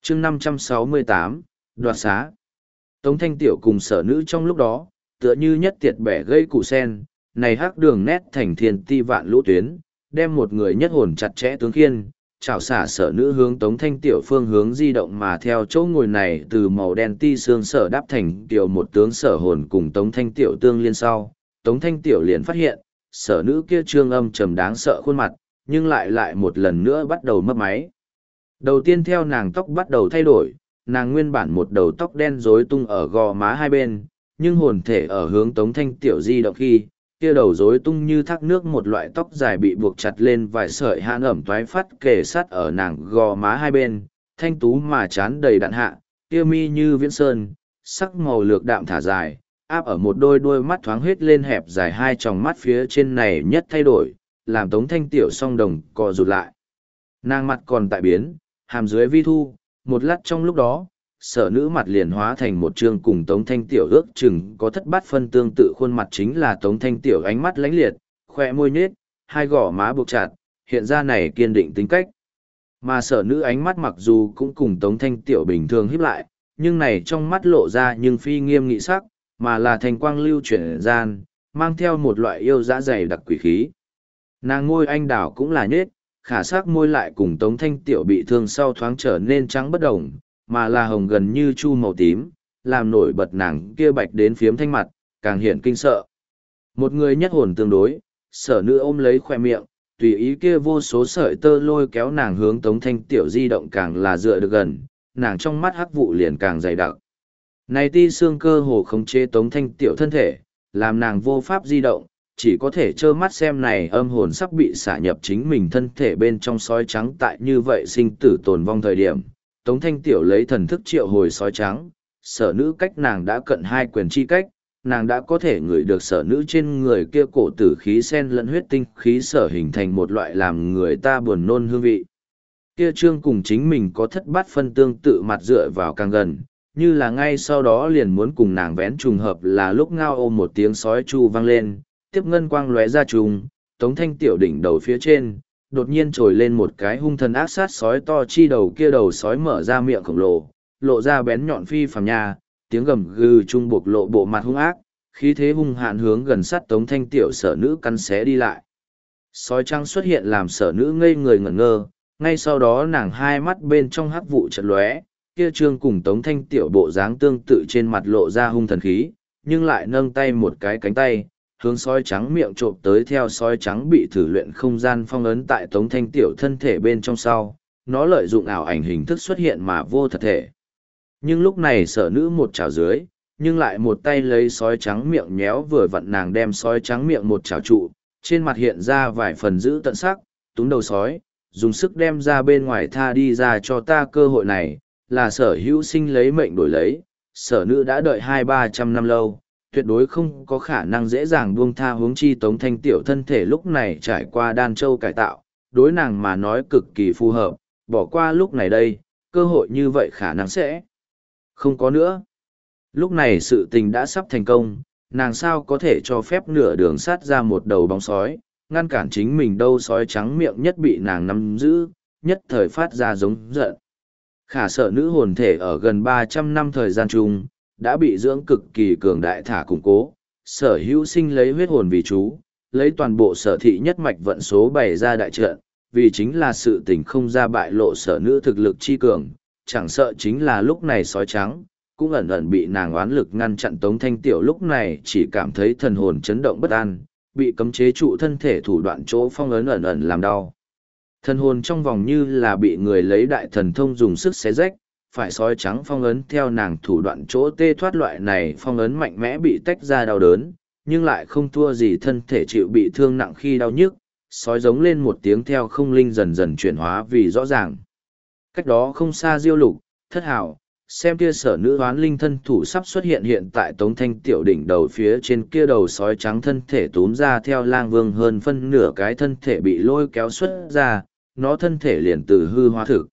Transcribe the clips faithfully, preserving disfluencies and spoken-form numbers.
chương năm trăm sáu mươi tám, đoạt xá. Tống Thanh Tiểu cùng sở nữ trong lúc đó, tựa như nhất tiệt bẻ gây củ sen, này hắc đường nét thành thiên ti vạn lũ tuyến, đem một người nhất hồn chặt chẽ tướng khiên, chảo xả sở nữ hướng Tống Thanh Tiểu phương hướng di động mà theo chỗ ngồi này từ màu đen ti xương sở đáp thành tiểu một tướng sở hồn cùng Tống Thanh Tiểu tương liên sau. Tống Thanh Tiểu liền phát hiện, sở nữ kia trương âm trầm đáng sợ khuôn mặt, nhưng lại lại một lần nữa bắt đầu mấp máy. Đầu tiên theo nàng tóc bắt đầu thay đổi, nàng nguyên bản một đầu tóc đen rối tung ở gò má hai bên, nhưng hồn thể ở hướng Tống Thanh Tiểu di động khi, kia đầu rối tung như thác nước một loại tóc dài bị buộc chặt lên vài sợi hãn ẩm toái phát kề sát ở nàng gò má hai bên, thanh tú mà chán đầy đạn hạ, kia mi như viễn sơn, sắc màu lược đạm thả dài, áp ở một đôi đôi mắt thoáng huyết lên hẹp dài hai tròng mắt phía trên này nhất thay đổi, làm Tống Thanh Tiểu song đồng co rụt lại. Nàng mặt còn tại biến, hàm dưới vi thu, một lát trong lúc đó, sở nữ mặt liền hóa thành một trương cùng Tống Thanh Tiểu ước chừng có thất bát phân tương tự khuôn mặt chính là Tống Thanh Tiểu ánh mắt lánh liệt, khoe môi nhết, hai gò má buộc chặt, hiện ra này kiên định tính cách. Mà sở nữ ánh mắt mặc dù cũng cùng Tống Thanh Tiểu bình thường híp lại, nhưng này trong mắt lộ ra nhưng phi nghiêm nghị sắc, mà là thành quang lưu chuyển gian, mang theo một loại yêu dã dày đặc quỷ khí. Nàng ngôi anh đào cũng là nhết, khả sắc môi lại cùng Tống Thanh Tiểu bị thương sau thoáng trở nên trắng bất đồng, mà là hồng gần như chu màu tím, làm nổi bật nàng kia bạch đến phiếm thanh mặt, càng hiện kinh sợ. Một người nhất hồn tương đối, sở nữ ôm lấy khoe miệng, tùy ý kia vô số sợi tơ lôi kéo nàng hướng Tống Thanh Tiểu di động càng là dựa được gần, nàng trong mắt hắc vụ liền càng dày đặc. Này ti xương cơ hồ khống chế Tống Thanh Tiểu thân thể, làm nàng vô pháp di động, chỉ có thể trơ mắt xem này âm hồn sắp bị xả nhập chính mình thân thể bên trong sói trắng tại như vậy sinh tử tồn vong thời điểm. Tống Thanh Tiểu lấy thần thức triệu hồi sói trắng, sở nữ cách nàng đã cận hai quyền chi cách, nàng đã có thể ngửi được sở nữ trên người kia cổ tử khí sen lẫn huyết tinh khí sở hình thành một loại làm người ta buồn nôn hương vị. Kia trương cùng chính mình có thất bát phân tương tự mặt dựa vào càng gần, như là ngay sau đó liền muốn cùng nàng vén trùng hợp là lúc ngao ôm một tiếng sói chu vang lên, tiếp ngân quang lóe ra trùng, Tống Thanh Tiểu đỉnh đầu phía trên, đột nhiên trồi lên một cái hung thần ác sát sói to chi đầu kia đầu sói mở ra miệng khổng lồ, lộ ra bén nhọn phi phàm nha, tiếng gầm gừ trung buộc lộ bộ mặt hung ác, khí thế hung hạn hướng gần sát Tống Thanh Tiểu sở nữ cắn xé đi lại. Sói trắng xuất hiện làm sở nữ ngây người ngẩn ngơ, ngay sau đó nàng hai mắt bên trong hắc vụ chợt lóe, kia trương cùng Tống Thanh Tiểu bộ dáng tương tự trên mặt lộ ra hung thần khí, nhưng lại nâng tay một cái cánh tay, hướng sói trắng miệng trộm tới theo sói trắng bị thử luyện không gian phong ấn tại Tống Thanh Tiểu thân thể bên trong sau, nó lợi dụng ảo ảnh hình thức xuất hiện mà vô thật thể. Nhưng lúc này sở nữ một chảo dưới, nhưng lại một tay lấy sói trắng miệng nhéo vừa vặn nàng đem sói trắng miệng một chảo trụ, trên mặt hiện ra vài phần giữ tận sắc, túm đầu sói, dùng sức đem ra bên ngoài tha đi ra cho ta cơ hội này, là sở hữu sinh lấy mệnh đổi lấy, sở nữ đã đợi hai ba trăm năm lâu, tuyệt đối không có khả năng dễ dàng buông tha hướng chi Tống Thanh Tiểu thân thể lúc này trải qua đan châu cải tạo, đối nàng mà nói cực kỳ phù hợp, bỏ qua lúc này đây, cơ hội như vậy khả năng sẽ không có nữa. Lúc này sự tình đã sắp thành công, nàng sao có thể cho phép nửa đường sát ra một đầu bóng sói, ngăn cản chính mình đâu sói trắng miệng nhất bị nàng nắm giữ, nhất thời phát ra giống giận. Khả sở nữ hồn thể ở gần ba trăm năm thời gian chung, đã bị dưỡng cực kỳ cường đại thả củng cố, sở hữu sinh lấy huyết hồn vì chú, lấy toàn bộ sở thị nhất mạch vận số bày ra đại trận, vì chính là sự tình không ra bại lộ sở nữ thực lực chi cường, chẳng sợ chính là lúc này sói trắng, cũng ẩn ẩn bị nàng oán lực ngăn chặn Tống Thanh Tiểu lúc này chỉ cảm thấy thần hồn chấn động bất an, bị cấm chế trụ thân thể thủ đoạn chỗ phong ấn ẩn ẩn làm đau. Thần hồn trong vòng như là bị người lấy đại thần thông dùng sức xé rách, phải sói trắng phong ấn theo nàng thủ đoạn chỗ tê thoát loại này phong ấn mạnh mẽ bị tách ra đau đớn, nhưng lại không thua gì thân thể chịu bị thương nặng khi đau nhức, sói giống lên một tiếng theo không linh dần dần chuyển hóa vì rõ ràng. Cách đó không xa Diêu Lục, Thất Hảo, xem kia sở nữ hoán linh thân thủ sắp xuất hiện hiện tại Tống Thanh Tiểu đỉnh đầu phía trên kia đầu sói trắng thân thể túm ra theo lang vương hơn phân nửa cái thân thể bị lôi kéo xuất ra, nó thân thể liền từ hư hóa thực.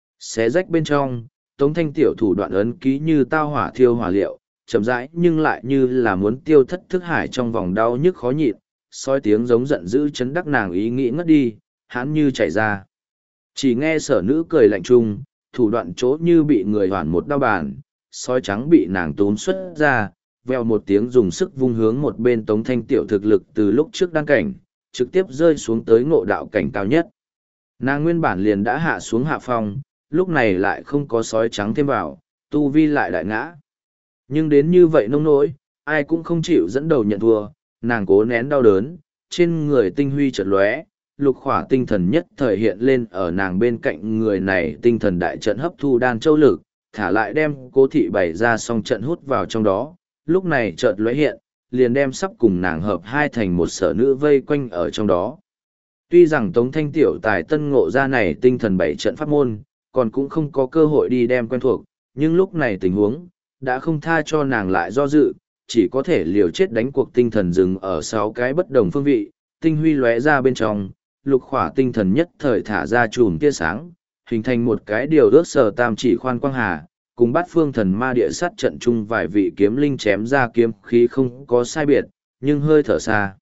Xé rách bên trong, Tống Thanh Tiểu thủ đoạn ấn ký như tao hỏa thiêu hỏa liệu, chậm rãi nhưng lại như là muốn tiêu thất thức hải trong vòng đau nhức khó nhịn, soi tiếng giống giận dữ chấn đắc nàng ý nghĩ ngất đi, hãn như chảy ra. Chỉ nghe sở nữ cười lạnh chung, thủ đoạn chỗ như bị người hoản một đao bàn, sói trắng bị nàng túm xuất ra, vèo một tiếng dùng sức vung hướng một bên Tống Thanh Tiểu thực lực từ lúc trước đăng cảnh, trực tiếp rơi xuống tới ngộ đạo cảnh cao nhất. Nàng nguyên bản liền đã hạ xuống hạ phong, lúc này lại không có sói trắng thêm vào, tu vi lại đại ngã. Nhưng đến như vậy nông nỗi, ai cũng không chịu dẫn đầu nhận thua, nàng cố nén đau đớn, trên người tinh huy chợt lóe, lục khỏa tinh thần nhất thời hiện lên ở nàng bên cạnh người này, tinh thần đại trận hấp thu đan châu lực, thả lại đem cố thị bày ra xong trận hút vào trong đó, lúc này chợt lóe hiện, liền đem sắp cùng nàng hợp hai thành một sở nữ vây quanh ở trong đó. Tuy rằng Tống Thanh Tiểu tài tân ngộ ra này tinh thần bảy trận pháp môn, còn cũng không có cơ hội đi đem quen thuộc, nhưng lúc này tình huống, đã không tha cho nàng lại do dự, chỉ có thể liều chết đánh cuộc tinh thần dừng ở sáu cái bất đồng phương vị, tinh huy lóe ra bên trong, lục khỏa tinh thần nhất thời thả ra chùm tia sáng, hình thành một cái điều ước sở tam chỉ khoan quang hà, cùng bát phương thần ma địa sát trận chung vài vị kiếm linh chém ra kiếm khí không có sai biệt, nhưng hơi thở xa.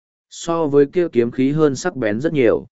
So với kia kiếm khí hơn sắc bén rất nhiều.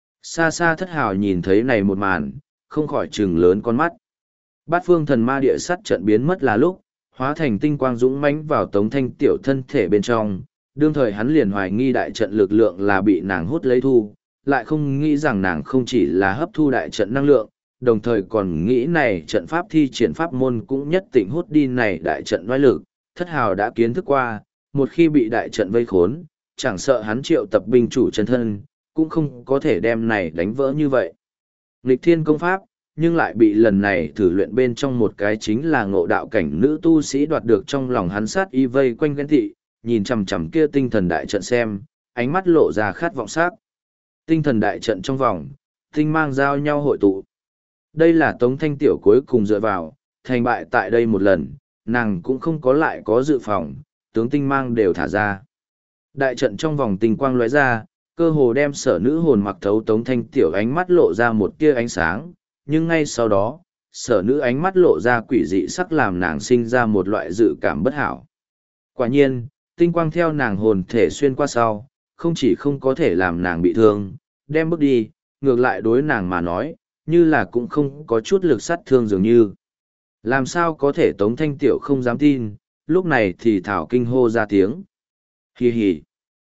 Xa xa Thất Hào nhìn thấy này một màn, không khỏi trừng lớn con mắt. Bát phương thần ma địa sát trận biến mất là lúc, hóa thành tinh quang dũng mãnh vào Tống Thanh Tiểu thân thể bên trong, đương thời hắn liền hoài nghi đại trận lực lượng là bị nàng hút lấy thu, lại không nghĩ rằng nàng không chỉ là hấp thu đại trận năng lượng, đồng thời còn nghĩ này trận pháp thi triển pháp môn cũng nhất định hút đi này đại trận oai lực. Thất Hào đã kiến thức qua, một khi bị đại trận vây khốn, chẳng sợ hắn triệu tập binh chủ chân thân, cũng không có thể đem này đánh vỡ như vậy. Nghịch thiên công pháp, nhưng lại bị lần này thử luyện bên trong một cái chính là ngộ đạo cảnh nữ tu sĩ đoạt được trong lòng hắn, sát y vây quanh ghen tị, nhìn chằm chằm kia tinh thần đại trận xem, ánh mắt lộ ra khát vọng sắc. Tinh thần đại trận trong vòng, tinh mang giao nhau hội tụ. Đây là Tống Thanh Tiểu cuối cùng dựa vào, thành bại tại đây một lần, nàng cũng không có lại có dự phòng, tướng tinh mang đều thả ra. Đại trận trong vòng tinh quang lóe ra, cơ hồ đem sở nữ hồn mặc thấu Tống Thanh Tiểu ánh mắt lộ ra một tia ánh sáng, nhưng ngay sau đó, sở nữ ánh mắt lộ ra quỷ dị sắc làm nàng sinh ra một loại dự cảm bất hảo. Quả nhiên, tinh quang theo nàng hồn thể xuyên qua sau, không chỉ không có thể làm nàng bị thương, đem bước đi, ngược lại đối nàng mà nói, như là cũng không có chút lực sát thương dường như. Làm sao có thể Tống Thanh Tiểu không dám tin, lúc này thì thảo kinh hô ra tiếng. Hì hì.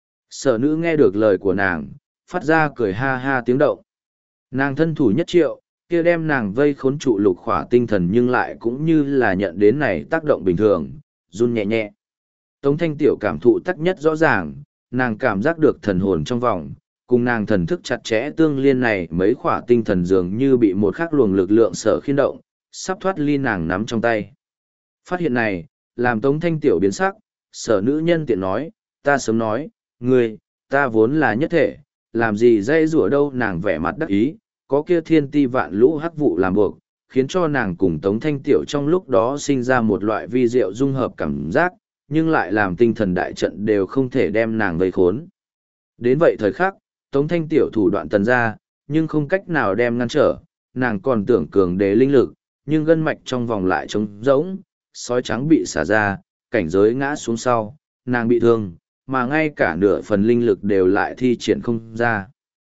Sở nữ nghe được lời của nàng, phát ra cười ha ha tiếng động. Nàng thân thủ nhất triệu, kia đem nàng vây khốn trụ lục khỏa tinh thần nhưng lại cũng như là nhận đến này tác động bình thường, run nhẹ nhẹ. Tống Thanh Tiểu cảm thụ tắc nhất rõ ràng, nàng cảm giác được thần hồn trong vòng, cùng nàng thần thức chặt chẽ tương liên này mấy khỏa tinh thần dường như bị một khắc luồng lực lượng sở khiên động, sắp thoát ly nàng nắm trong tay. Phát hiện này, làm Tống Thanh Tiểu biến sắc, sở nữ nhân tiện nói, ta sớm nói, ngươi, ta vốn là nhất thể, làm gì dây rủa đâu. Nàng vẻ mặt đắc ý, có kia thiên ti vạn lũ hắc vụ làm buộc, khiến cho nàng cùng Tống Thanh Tiểu trong lúc đó sinh ra một loại vi diệu dung hợp cảm giác, nhưng lại làm tinh thần đại trận đều không thể đem nàng vây khốn. Đến vậy thời khắc, Tống Thanh Tiểu thủ đoạn tần ra, nhưng không cách nào đem ngăn trở, nàng còn tưởng cường đế linh lực, nhưng gân mạch trong vòng lại trống rỗng, sói trắng bị xả ra, cảnh giới ngã xuống sau, nàng bị thương, mà ngay cả nửa phần linh lực đều lại thi triển không ra.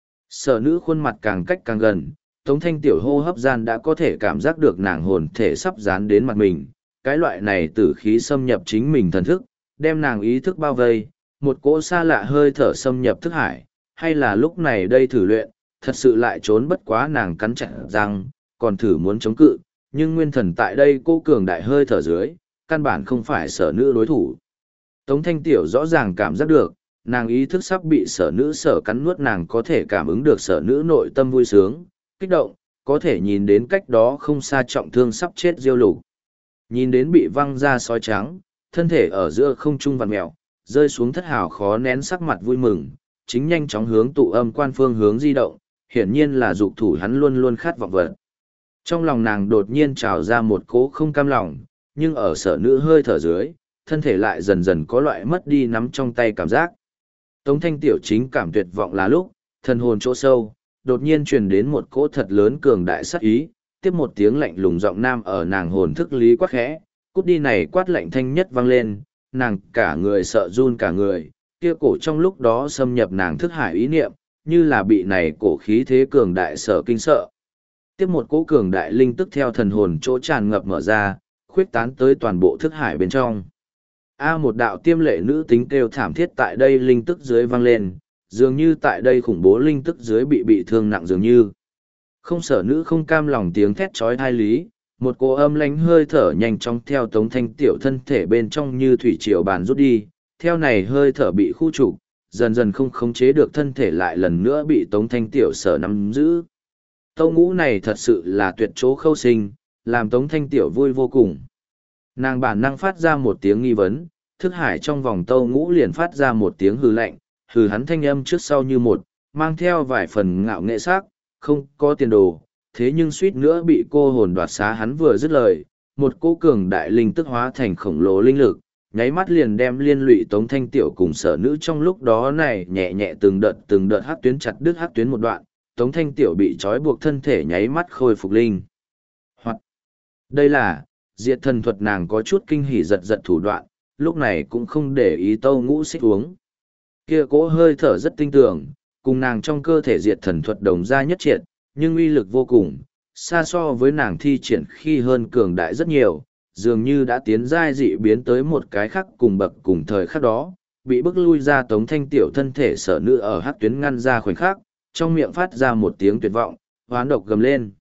Sở nữ khuôn mặt càng cách càng gần, Tống Thanh Tiểu hô hấp gian đã có thể cảm giác được nàng hồn thể sắp dán đến mặt mình, cái loại này tử khí xâm nhập chính mình thần thức, đem nàng ý thức bao vây, một cỗ xa lạ hơi thở xâm nhập thức hải, hay là lúc này đây thử luyện, thật sự lại trốn bất quá nàng cắn chặt răng, còn thử muốn chống cự, nhưng nguyên thần tại đây cô cường đại hơi thở dưới, căn bản không phải sở nữ đối thủ. Tống Thanh Tiểu rõ ràng cảm giác được, nàng ý thức sắp bị sở nữ sở cắn nuốt, nàng có thể cảm ứng được sở nữ nội tâm vui sướng, kích động, có thể nhìn đến cách đó không xa trọng thương sắp chết Diêu Lục. Nhìn đến bị văng ra sói trắng, thân thể ở giữa không trung vặn mèo, rơi xuống Thất Hào khó nén sắc mặt vui mừng, chính nhanh chóng hướng tụ âm quan phương hướng di động, hiển nhiên là dục thủ hắn luôn luôn khát vọng vật. Trong lòng nàng đột nhiên trào ra một cỗ không cam lòng, nhưng ở sở nữ hơi thở dưới, thân thể lại dần dần có loại mất đi nắm trong tay cảm giác. Tống Thanh Tiểu chính cảm tuyệt vọng là lúc, thần hồn chỗ sâu, đột nhiên truyền đến một cỗ thật lớn cường đại sát ý, tiếp một tiếng lạnh lùng giọng nam ở nàng hồn thức lý quát khẽ, cút đi. Này quát lạnh thanh nhất vang lên, nàng cả người sợ run cả người, kia cổ trong lúc đó xâm nhập nàng thức hải ý niệm, như là bị này cổ khí thế cường đại sở kinh sợ. Tiếp một cỗ cường đại linh tức theo thần hồn chỗ tràn ngập mở ra, khuyết tán tới toàn bộ thức hải bên trong. A một đạo tiêm lệ nữ tính kêu thảm thiết tại đây linh tức dưới vang lên, dường như tại đây khủng bố linh tức dưới bị bị thương nặng dường như. Không sở nữ không cam lòng tiếng thét trói thai lý, một cô âm lánh hơi thở nhanh chóng theo Tống Thanh Tiểu thân thể bên trong như thủy triều bàn rút đi, theo này hơi thở bị khu trục, dần dần không khống chế được thân thể lại lần nữa bị Tống Thanh Tiểu sở nắm giữ. Tâu ngũ này thật sự là tuyệt chỗ khâu sinh, làm Tống Thanh Tiểu vui vô cùng. Nàng bản năng phát ra một tiếng nghi vấn, thức hải trong vòng tâu ngũ liền phát ra một tiếng hừ lạnh, hừ hắn thanh âm trước sau như một, mang theo vài phần ngạo nghệ sắc, không có tiền đồ, thế nhưng suýt nữa bị cô hồn đoạt xá hắn vừa dứt lời, một cô cường đại linh tức hóa thành khổng lồ linh lực, nháy mắt liền đem liên lụy Tống Thanh Tiểu cùng sở nữ trong lúc đó này nhẹ nhẹ từng đợt từng đợt hắc tuyến chặt đứt hắc tuyến một đoạn, Tống Thanh Tiểu bị trói buộc thân thể nháy mắt khôi phục linh. Hoặc, đây là, diệt thần thuật nàng có chút kinh hỉ giật giật thủ đoạn, lúc này cũng không để ý tâu ngũ xích uống. Kia cỗ hơi thở rất tinh tường, cùng nàng trong cơ thể diệt thần thuật đồng ra nhất triệt, nhưng uy lực vô cùng, xa so với nàng thi triển khi hơn cường đại rất nhiều, dường như đã tiến giai dị biến tới một cái khác cùng bậc cùng thời khắc đó, bị bức lui ra Tống Thanh Tiểu thân thể sở nữ ở hắc tuyến ngăn ra khoảnh khắc, trong miệng phát ra một tiếng tuyệt vọng, hoán độc gầm lên.